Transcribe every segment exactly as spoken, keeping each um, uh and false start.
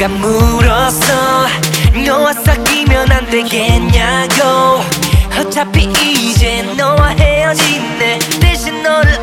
너가 물었어 너와 사귀면 안 되겠냐고 어차피 이제 너와 헤어지네 대신 너를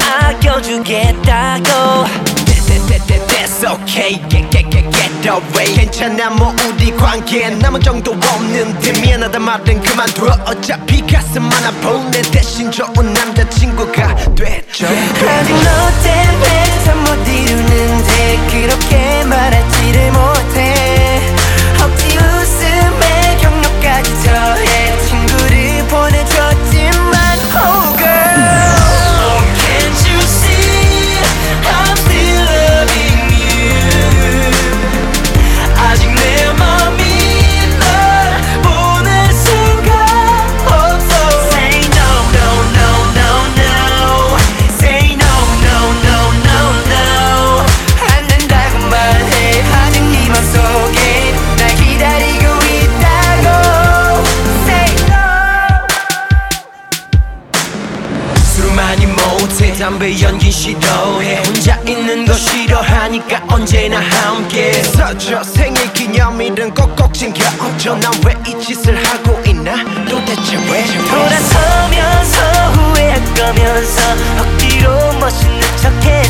아껴주겠다고 That's okay, get, get, get, get away 괜찮아 뭐 우리 관계 남은 정도 없는데 미안하다 말은 그만둬 어차피 가슴 하나 보내 대신 좋은 남자친구가 됐죠 아직 너 때문에 참 못 이루는데 그렇게 말하지를 못해 억지 웃음에 격려까지 더해 친구를 보내줬지만 Oh girl oh, can't you see I'm still loving you 아직 내 맘이 널 보낼 수가 없어 Say no no no no no Say no no no no no 안 된다고 말해 아직 네 맘속에 날 기다리고 있다고 Say no 술 많이 못해 담배 연기 싫어해 혼자 있는 거 싫어하니까 언제나 함께 서줘 생일 기념일은 꼭꼭 챙겨 어쩌 난 왜 이 짓을 하고 있나 도대체 왜 돌아서면서 후회할 거면서 억지로 멋있는 척해